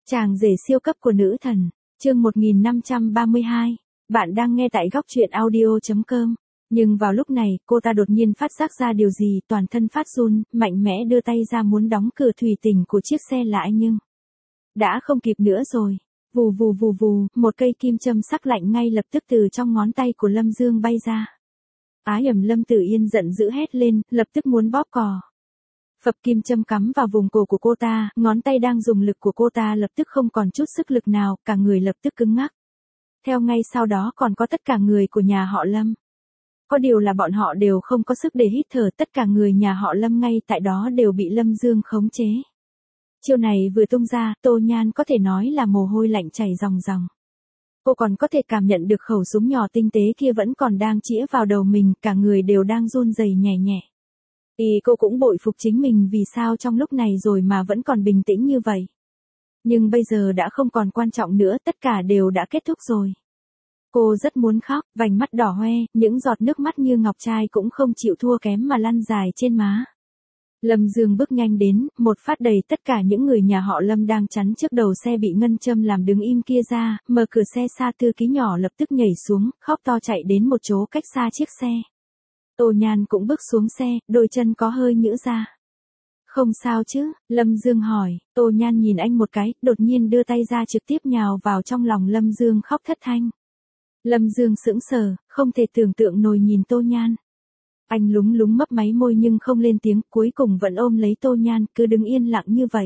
Chàng rể siêu cấp của nữ thần, chương 1532, bạn đang nghe tại góc truyện audio.com. Nhưng vào lúc này, cô ta đột nhiên phát giác ra điều gì, toàn thân phát run, mạnh mẽ đưa tay ra muốn đóng cửa thủy tinh của chiếc xe lại nhưng đã không kịp nữa rồi. Vù vù vù vù, một cây kim châm sắc lạnh ngay lập tức từ trong ngón tay của Lâm Dương bay ra. Ái ẩm Lâm Tử Yên giận dữ hét lên, lập tức muốn bóp cò. Phập kim châm cắm vào vùng cổ của cô ta, ngón tay đang dùng lực của cô ta lập tức không còn chút sức lực nào, cả người lập tức cứng ngắc. Theo ngay sau đó còn có tất cả người của nhà họ Lâm. Có điều là bọn họ đều không có sức để hít thở, tất cả người nhà họ Lâm ngay tại đó đều bị Lâm Dương khống chế. Chiêu này vừa tung ra, Tô Nhan có thể nói là mồ hôi lạnh chảy ròng ròng. Cô còn có thể cảm nhận được khẩu súng nhỏ tinh tế kia vẫn còn đang chĩa vào đầu mình, cả người đều đang run rẩy nhẹ nhẹ. Cô cũng bội phục chính mình vì sao trong lúc này rồi mà vẫn còn bình tĩnh như vậy. Nhưng bây giờ đã không còn quan trọng nữa, tất cả đều đã kết thúc rồi. Cô rất muốn khóc, vành mắt đỏ hoe, những giọt nước mắt như ngọc trai cũng không chịu thua kém mà lăn dài trên má. Lâm Dương bước nhanh đến, một phát đẩy tất cả những người nhà họ Lâm đang chắn trước đầu xe bị ngân châm làm đứng im kia ra, mở cửa xe xa thư ký nhỏ lập tức nhảy xuống, khóc to chạy đến một chỗ cách xa chiếc xe. Tô Nhan cũng bước xuống xe, đôi chân có hơi nhũn ra. Không sao chứ, Lâm Dương hỏi, Tô Nhan nhìn anh một cái, đột nhiên đưa tay ra trực tiếp nhào vào trong lòng Lâm Dương khóc thất thanh. Lâm Dương sững sờ, không thể tưởng tượng nổi nhìn Tô Nhan. Anh lúng lúng mấp máy môi nhưng không lên tiếng, cuối cùng vẫn ôm lấy Tô Nhan, cứ đứng yên lặng như vậy.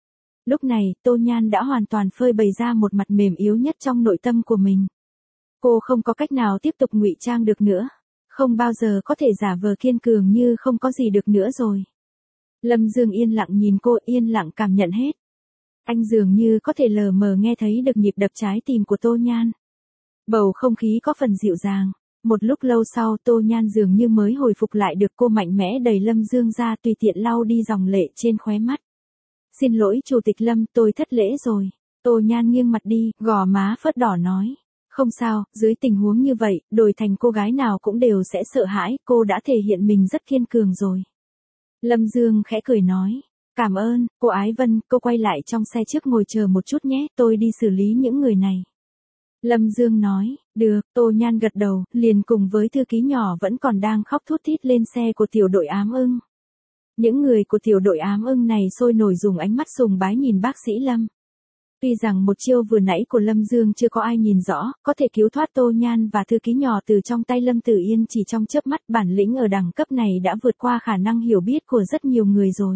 Lúc này, Tô Nhan đã hoàn toàn phơi bày ra một mặt mềm yếu nhất trong nội tâm của mình. Cô không có cách nào tiếp tục ngụy trang được nữa. Không bao giờ có thể giả vờ kiên cường như không có gì được nữa rồi. Lâm Dương yên lặng nhìn cô, yên lặng cảm nhận hết. Anh dường như có thể lờ mờ nghe thấy được nhịp đập trái tim của Tô Nhan. Bầu không khí có phần dịu dàng. Một lúc lâu sau Tô Nhan dường như mới hồi phục lại được, cô mạnh mẽ đẩy Lâm Dương ra tùy tiện lau đi dòng lệ trên khóe mắt. Xin lỗi Chủ tịch Lâm, tôi thất lễ rồi. Tô Nhan nghiêng mặt đi, gò má phớt đỏ nói. Không sao, dưới tình huống như vậy, đổi thành cô gái nào cũng đều sẽ sợ hãi, cô đã thể hiện mình rất kiên cường rồi. Lâm Dương khẽ cười nói. Cảm ơn, cô Ái Vân, cô quay lại trong xe trước ngồi chờ một chút nhé, tôi đi xử lý những người này. Lâm Dương nói, được, Tô Nhan gật đầu, liền cùng với thư ký nhỏ vẫn còn đang khóc thút thít lên xe của tiểu đội ám ưng. Những người của tiểu đội ám ưng này sôi nổi dùng ánh mắt sùng bái nhìn bác sĩ Lâm. Tuy rằng một chiêu vừa nãy của Lâm Dương chưa có ai nhìn rõ, có thể cứu thoát Tô Nhan và thư ký nhỏ từ trong tay Lâm Tử Yên chỉ trong chớp mắt, bản lĩnh ở đẳng cấp này đã vượt qua khả năng hiểu biết của rất nhiều người rồi.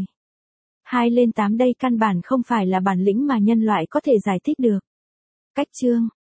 2 lên 8 đây căn bản không phải là bản lĩnh mà nhân loại có thể giải thích được. Cách chương